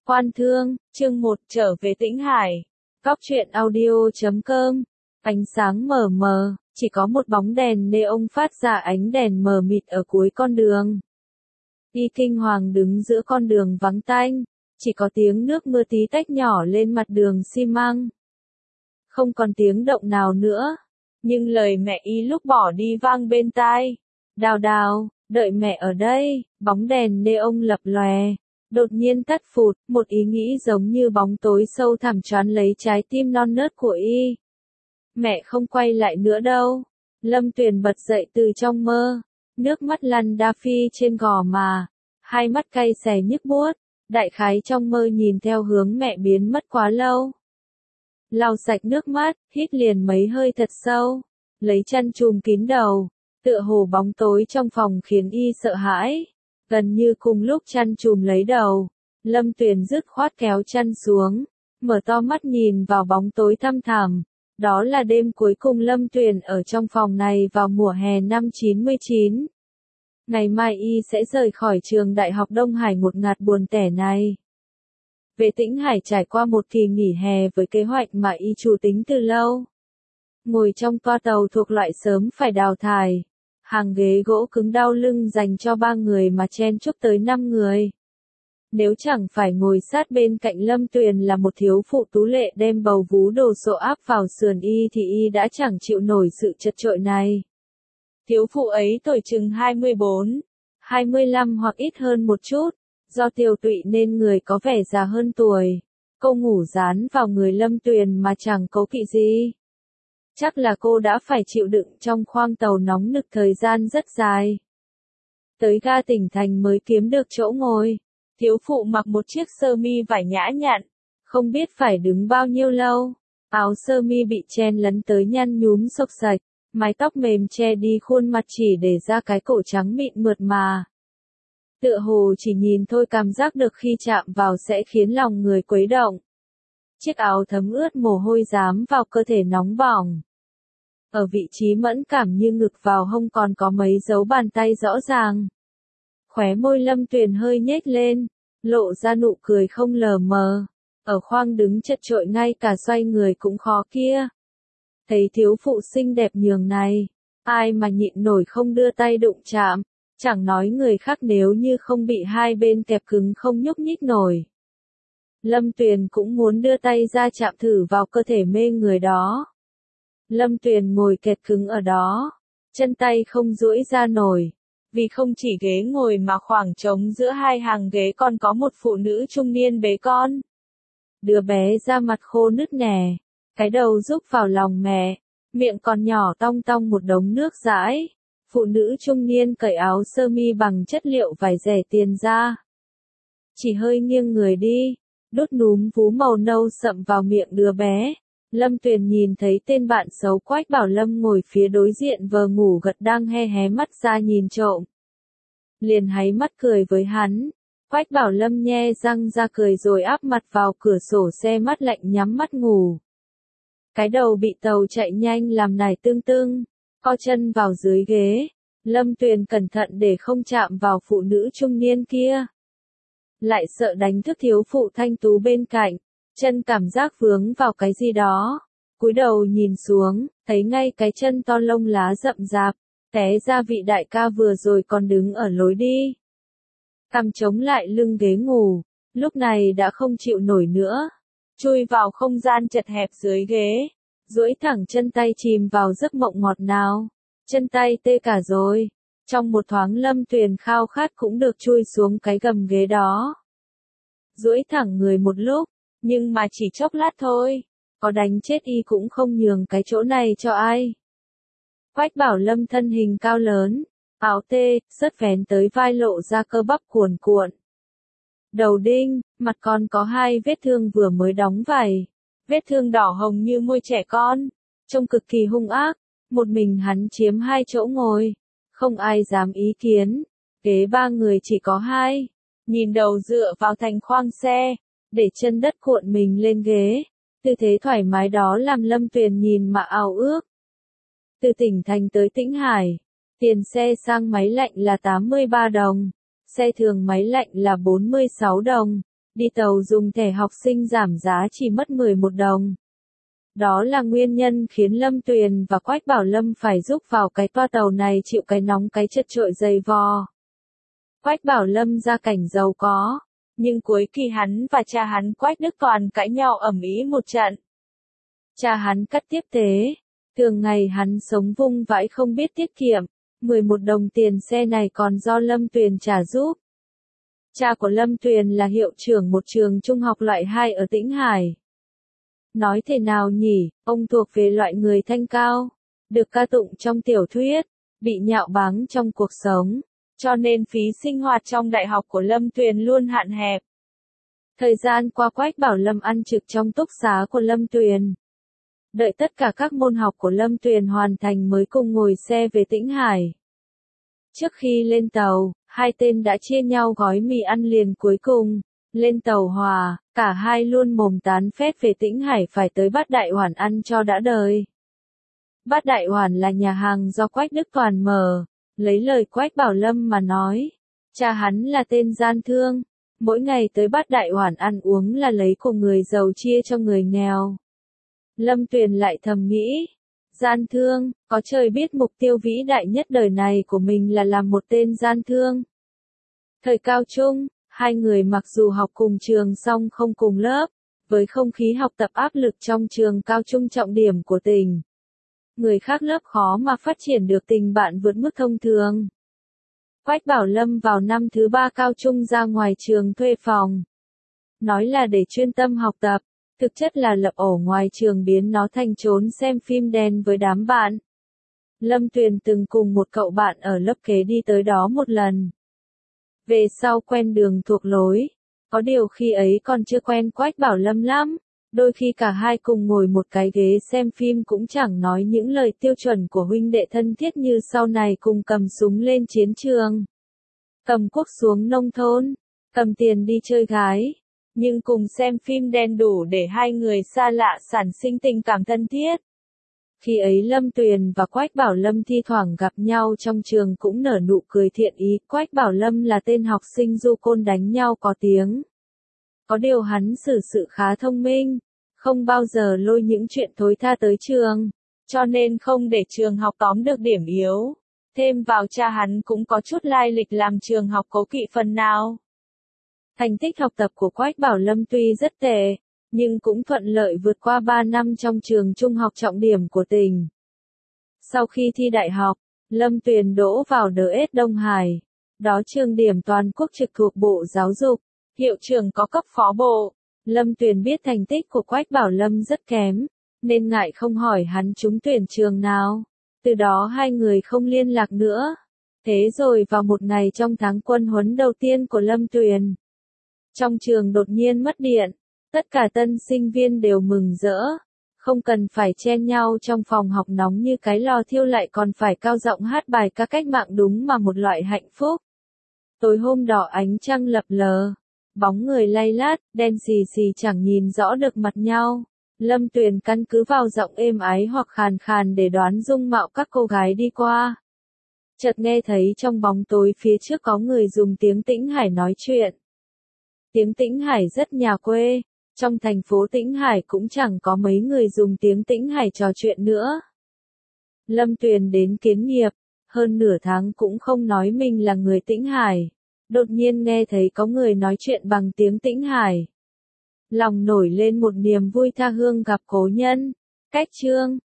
Quan Thương, chương 1, trở về Tĩnh Hải. Góc truyện audio.com. Ánh sáng mờ mờ, chỉ có một bóng đèn neon phát ra ánh đèn mờ mịt ở cuối con đường. Y kinh hoàng đứng giữa con đường vắng tanh, chỉ có tiếng nước mưa tí tách nhỏ lên mặt đường xi măng. Không còn tiếng động nào nữa, nhưng lời mẹ Y lúc bỏ đi vang bên tai. Đào đào, đợi mẹ ở đây. Bóng đèn neon lập lòe, đột nhiên tắt phụt, một ý nghĩ giống như bóng tối sâu thẳm choán lấy trái tim non nớt của Y. Mẹ không quay lại nữa đâu. Lâm Tuyền bật dậy từ trong mơ, nước mắt lăn đa phi trên gò má, hai mắt cay xè nhức buốt, đại khái trong mơ nhìn theo hướng mẹ biến mất quá lâu. Lau sạch nước mắt, hít liền mấy hơi thật sâu, lấy chăn trùm kín đầu, tựa hồ bóng tối trong phòng khiến Y sợ hãi. Gần như cùng lúc chăn trùm lấy đầu, Lâm Tuyền dứt khoát kéo chăn xuống, mở to mắt nhìn vào bóng tối thăm thẳm. Đó là đêm cuối cùng Lâm Tuyền ở trong phòng này vào mùa hè năm 99. Ngày mai Y sẽ rời khỏi trường Đại học Đông Hải ngột ngạt buồn tẻ này. Về Tĩnh Hải trải qua một kỳ nghỉ hè với kế hoạch mà Y chủ tính từ lâu. Ngồi trong toa tàu thuộc loại sớm phải đào thải. Hàng ghế gỗ cứng đau lưng dành cho 3 người mà chen chúc tới 5 người. Nếu chẳng phải ngồi sát bên cạnh Lâm Tuyền là một thiếu phụ tú lệ đem bầu vú đồ sộ áp vào sườn Y thì Y đã chẳng chịu nổi sự chật chội này. Thiếu phụ ấy tuổi chừng 24, 25 hoặc ít hơn một chút, do tiêu tụy nên người có vẻ già hơn tuổi. Cô ngủ dán vào người Lâm Tuyền mà chẳng cố kỵ gì. Chắc là cô đã phải chịu đựng trong khoang tàu nóng nực thời gian rất dài. Tới ga tỉnh thành mới kiếm được chỗ ngồi. Thiếu phụ mặc một chiếc sơ mi vải nhã nhặn, không biết phải đứng bao nhiêu lâu. Áo sơ mi bị chen lấn tới nhăn nhúm xộc xạch, mái tóc mềm che đi khuôn mặt chỉ để ra cái cổ trắng mịn mượt mà. Tựa hồ chỉ nhìn thôi cảm giác được khi chạm vào sẽ khiến lòng người khuấy động. Chiếc áo thấm ướt mồ hôi dám vào cơ thể nóng bỏng. Ở vị trí mẫn cảm như ngực vào hông còn có mấy dấu bàn tay rõ ràng. Khóe môi Lâm Tuyền hơi nhếch lên, lộ ra nụ cười không lờ mờ. Ở khoang đứng chật chội ngay cả xoay người cũng khó kia. Thấy thiếu phụ xinh đẹp nhường này, ai mà nhịn nổi không đưa tay đụng chạm, chẳng nói người khác nếu như không bị hai bên kẹp cứng không nhúc nhích nổi. Lâm Tuyền cũng muốn đưa tay ra chạm thử vào cơ thể mê người đó. Lâm Tuyền ngồi kẹt cứng ở đó, chân tay không duỗi ra nổi, vì không chỉ ghế ngồi mà khoảng trống giữa hai hàng ghế còn có một phụ nữ trung niên bế con. Đứa bé da mặt khô nứt nẻ, cái đầu rúc vào lòng mẹ, miệng còn nhỏ tong tong một đống nước dãi. Phụ nữ trung niên cởi áo sơ mi bằng chất liệu vải rẻ tiền ra. Chỉ hơi nghiêng người đi, đút núm vú màu nâu sậm vào miệng đứa bé. Lâm Tuyền nhìn thấy tên bạn xấu Quách Bảo Lâm ngồi phía đối diện vờ ngủ gật đang hé hé mắt ra nhìn trộm. Liền háy mắt cười với hắn. Quách Bảo Lâm nhe răng ra cười rồi áp mặt vào cửa sổ xe mắt lạnh nhắm mắt ngủ. Cái đầu bị tàu chạy nhanh làm nải tương tưng, co chân vào dưới ghế. Lâm Tuyền cẩn thận để không chạm vào phụ nữ trung niên kia. Lại sợ đánh thức thiếu phụ thanh tú bên cạnh. Chân cảm giác vướng vào cái gì đó. Cúi đầu nhìn xuống, thấy ngay cái chân to lông lá rậm rạp, té ra vị đại ca vừa rồi còn đứng ở lối đi. Cằm chống lại lưng ghế ngủ, lúc này đã không chịu nổi nữa. Chui vào không gian chật hẹp dưới ghế, duỗi thẳng chân tay chìm vào giấc mộng ngọt ngào. Chân tay tê cả rồi. Trong một thoáng Lâm Tuyền khao khát cũng được chui xuống cái gầm ghế đó. Duỗi thẳng người một lúc, nhưng mà chỉ chốc lát thôi, có đánh chết Y cũng không nhường cái chỗ này cho ai. Quách Bảo Lâm thân hình cao lớn, áo tê, sớt vén tới vai lộ ra cơ bắp cuồn cuộn. Đầu đinh, mặt còn có 2 vết thương vừa mới đóng vảy. Vết thương đỏ hồng như môi trẻ con, trông cực kỳ hung ác. Một mình hắn chiếm 2 chỗ ngồi, không ai dám ý kiến. Ghế 3 người chỉ có 2, nhìn đầu dựa vào thành khoang xe, để chân đất cuộn mình lên ghế. Tư thế thoải mái đó làm Lâm Tuyền nhìn mà ao ước. Từ tỉnh thành tới Tĩnh Hải, tiền xe sang máy lạnh là 83 đồng, xe thường máy lạnh là 46 đồng, đi tàu dùng thẻ học sinh giảm giá chỉ mất 11 đồng. Đó là nguyên nhân khiến Lâm Tuyền và Quách Bảo Lâm phải giúp vào cái toa tàu này chịu cái nóng cái chật trội dày vò. Quách Bảo Lâm gia cảnh giàu có, nhưng cuối kỳ hắn và cha hắn Quách Đức Toàn cãi nhau ầm ĩ một trận. Cha hắn cắt tiếp tế, thường ngày hắn sống vung vãi không biết tiết kiệm, 11 đồng tiền xe này còn do Lâm Tuyền trả giúp. Cha của Lâm Tuyền là hiệu trưởng một trường trung học loại 2 ở Tĩnh Hải. Nói thế nào nhỉ, ông thuộc về loại người thanh cao, được ca tụng trong tiểu thuyết, bị nhạo báng trong cuộc sống, cho nên phí sinh hoạt trong đại học của Lâm Tuyền luôn hạn hẹp. Thời gian qua Quách Bảo Lâm ăn trực trong túc xá của Lâm Tuyền. Đợi tất cả các môn học của Lâm Tuyền hoàn thành mới cùng ngồi xe về Tĩnh Hải. Trước khi lên tàu, hai tên đã chia nhau gói mì ăn liền cuối cùng. Lên tàu hòa, cả hai luôn mồm tán phét về Tĩnh Hải phải tới Bát Đại Hoàn ăn cho đã đời. Bát Đại Hoàn là nhà hàng do Quách Đức Toàn mở, lấy lời Quách Bảo Lâm mà nói. Cha hắn là tên gian thương, mỗi ngày tới Bát Đại Hoàn ăn uống là lấy của người giàu chia cho người nghèo. Lâm Tuyền lại thầm nghĩ, gian thương, có trời biết mục tiêu vĩ đại nhất đời này của mình là làm một tên gian thương. Thời cao trung, hai người mặc dù học cùng trường song không cùng lớp, với không khí học tập áp lực trong trường cao trung trọng điểm của tỉnh. Người khác lớp khó mà phát triển được tình bạn vượt mức thông thường. Quách Bảo Lâm vào năm thứ 3 cao trung ra ngoài trường thuê phòng. Nói là để chuyên tâm học tập, thực chất là lập ổ ngoài trường biến nó thành trốn xem phim đen với đám bạn. Lâm Tuyền từng cùng một cậu bạn ở lớp kế đi tới đó một lần. Về sau quen đường thuộc lối, có điều khi ấy còn chưa quen Quách Bảo Lâm lắm, đôi khi cả hai cùng ngồi một cái ghế xem phim cũng chẳng nói những lời tiêu chuẩn của huynh đệ thân thiết như sau này cùng cầm súng lên chiến trường, cầm cuốc xuống nông thôn, cầm tiền đi chơi gái, nhưng cùng xem phim đen đủ để hai người xa lạ sản sinh tình cảm thân thiết. Khi ấy Lâm Tuyền và Quách Bảo Lâm thi thoảng gặp nhau trong trường cũng nở nụ cười thiện ý. Quách Bảo Lâm là tên học sinh du côn đánh nhau có tiếng. Có điều hắn xử sự khá thông minh, không bao giờ lôi những chuyện thối tha tới trường, cho nên không để trường học tóm được điểm yếu. Thêm vào cha hắn cũng có chút lai lịch làm trường học cố kỵ phần nào. Thành tích học tập của Quách Bảo Lâm tuy rất tệ, nhưng cũng thuận lợi vượt qua 3 năm trong trường trung học trọng điểm của tỉnh. Sau khi thi đại học, Lâm Tuyền đỗ vào DS Đông Hải. Đó trường điểm toàn quốc trực thuộc Bộ Giáo dục, hiệu trưởng có cấp phó bộ. Lâm Tuyền biết thành tích của Quách Bảo Lâm rất kém, nên ngại không hỏi hắn trúng tuyển trường nào. Từ đó hai người không liên lạc nữa. Thế rồi vào một ngày trong tháng quân huấn đầu tiên của Lâm Tuyền, trong trường đột nhiên mất điện. Tất cả tân sinh viên đều mừng rỡ, không cần phải chen nhau trong phòng học nóng như cái lò thiêu lại còn phải cao giọng hát bài ca cách mạng đúng mà một loại hạnh phúc. Tối hôm đó ánh trăng lập lờ, bóng người lay lát, đen xì xì chẳng nhìn rõ được mặt nhau. Lâm Tuyền căn cứ vào giọng êm ái hoặc khàn khàn để đoán dung mạo các cô gái đi qua. Chợt nghe thấy trong bóng tối phía trước có người dùng tiếng Tĩnh Hải nói chuyện. Tiếng Tĩnh Hải rất nhà quê. Trong thành phố Tĩnh Hải cũng chẳng có mấy người dùng tiếng Tĩnh Hải trò chuyện nữa. Lâm Tuyền đến kiến nghiệp, hơn nửa tháng cũng không nói mình là người Tĩnh Hải. Đột nhiên nghe thấy có người nói chuyện bằng tiếng Tĩnh Hải. Lòng nổi lên một niềm vui tha hương gặp cố nhân. Cách chương